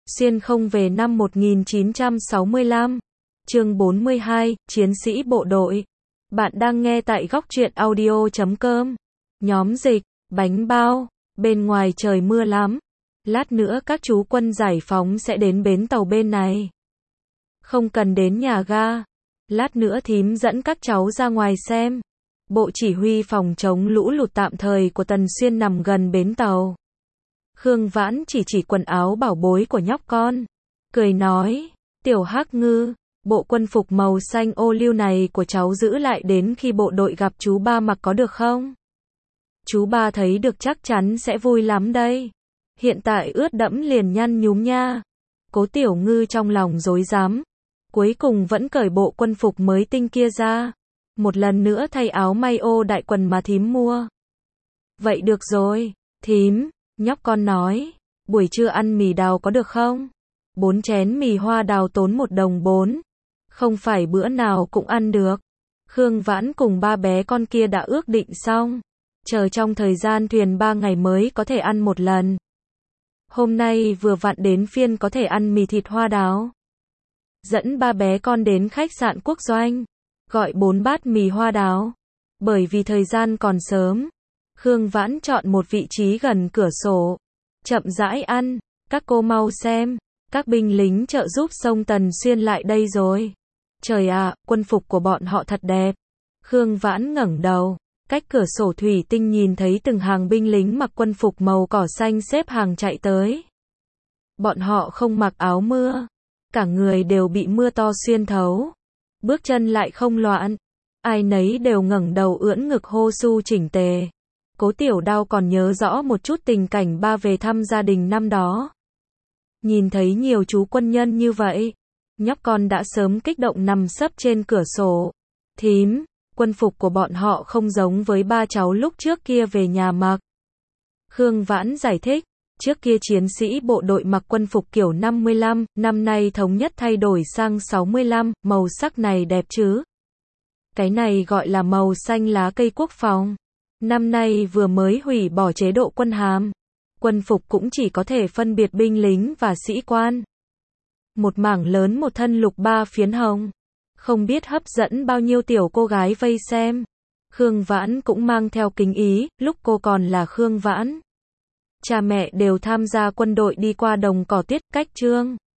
Xuyên không về năm 1965. Chương 42, Chiến sĩ bộ đội. Bạn đang nghe tại góc truyện audio.com. Nhóm dịch, bánh bao, bên ngoài trời mưa lắm. Lát nữa các chú quân giải phóng sẽ đến bến tàu bên này. Không cần đến nhà ga. Lát nữa thím dẫn các cháu ra ngoài xem. Bộ chỉ huy phòng chống lũ lụt tạm thời của Tần Xuyên nằm gần bến tàu. Khương Vãn chỉ quần áo bảo bối của nhóc con. Cười nói, tiểu Hắc Ngư, bộ quân phục màu xanh ô liu này của cháu giữ lại đến khi bộ đội gặp chú ba mặc có được không? Chú ba thấy được chắc chắn sẽ vui lắm đây. Hiện tại ướt đẫm liền nhăn nhúm nha. Cố Tiểu Ngư trong lòng rối rắm. Cuối cùng vẫn cởi bộ quân phục mới tinh kia ra. Một lần nữa thay áo may ô đại quần mà thím mua. Vậy được rồi, thím. Nhóc con nói, buổi trưa ăn mì đào có được không? 4 chén mì hoa đào tốn 1 đồng 4. Không phải bữa nào cũng ăn được. Khương Vãn cùng ba bé con kia đã ước định xong. Chờ trong thời gian thuyền 3 ngày mới có thể ăn một lần. Hôm nay vừa vặn đến phiên có thể ăn mì thịt hoa đào. Dẫn ba bé con đến khách sạn Quốc Doanh. Gọi 4 bát mì hoa đào. Bởi vì thời gian còn sớm. Khương Vãn chọn một vị trí gần cửa sổ. Chậm rãi ăn, các cô mau xem, các binh lính trợ giúp sông Tần Xuyên lại đây rồi. Trời ạ, quân phục của bọn họ thật đẹp. Khương Vãn ngẩng đầu, cách cửa sổ thủy tinh nhìn thấy từng hàng binh lính mặc quân phục màu cỏ xanh xếp hàng chạy tới. Bọn họ không mặc áo mưa, cả người đều bị mưa to xuyên thấu. Bước chân lại không loạn, ai nấy đều ngẩng đầu ưỡn ngực hô su chỉnh tề. Cố Tiểu Đao còn nhớ rõ một chút tình cảnh ba về thăm gia đình năm đó. Nhìn thấy nhiều chú quân nhân như vậy, nhóc con đã sớm kích động nằm sấp trên cửa sổ. Thím, quân phục của bọn họ không giống với ba cháu lúc trước kia về nhà mặc. Khương Vãn giải thích, trước kia chiến sĩ bộ đội mặc quân phục kiểu 55, năm nay thống nhất thay đổi sang 65, màu sắc này đẹp chứ. Cái này gọi là màu xanh lá cây quốc phòng. Năm nay vừa mới hủy bỏ chế độ quân hàm. Quân phục cũng chỉ có thể phân biệt binh lính và sĩ quan. Một mảng lớn một thân lục ba phiến hồng. Không biết hấp dẫn bao nhiêu tiểu cô gái vây xem. Khương Vãn cũng mang theo kính ý, lúc cô còn là Khương Vãn. Cha mẹ đều tham gia quân đội đi qua đồng cỏ Tiết Cách Trương.